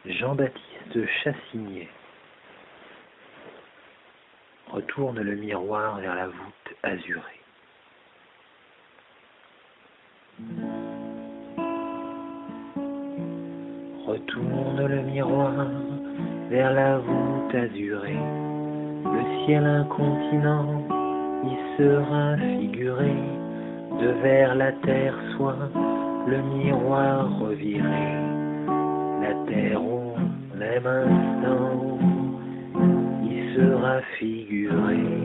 Jean-Baptiste Chassignet. Retourne le miroir vers la voûte azurée. Retourne le miroir vers la voûte azurée. Le ciel incontinent y sera figuré. De vers la terre soit le miroir reviré. La terre au même instant y sera figurée.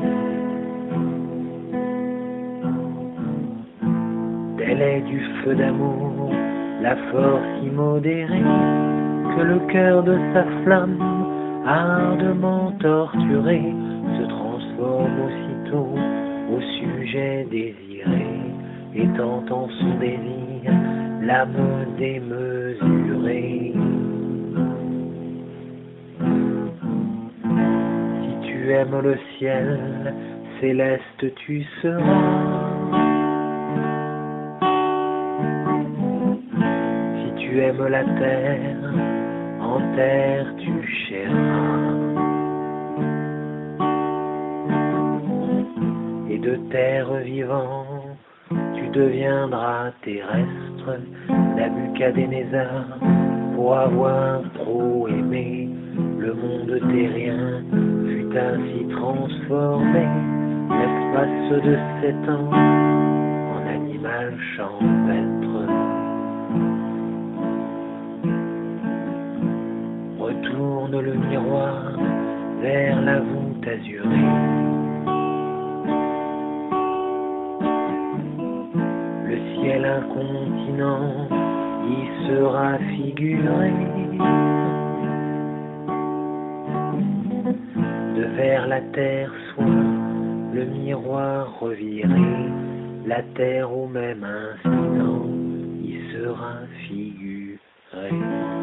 Tel est du feu d'amour la force immodérée, que le cœur de sa flamme ardemment torturé se transforme aussitôt au sujet désiré, étant en son désir l'âme démesurée. Si tu aimes le ciel, céleste tu seras. Si tu aimes la terre, en terre tu chèreras. Et de terre vivant, tu deviendras terrestre. Nabuchodonosor, pour avoir trop aimé, le monde terrien fut ainsi transformé, l'espace de 7 ans, en animal champêtre. Retourne le miroir vers la voûte azurée. Le ciel incontinent y sera figuré. De vers la terre soit le miroir reviré. La terre au même instant y sera figurée.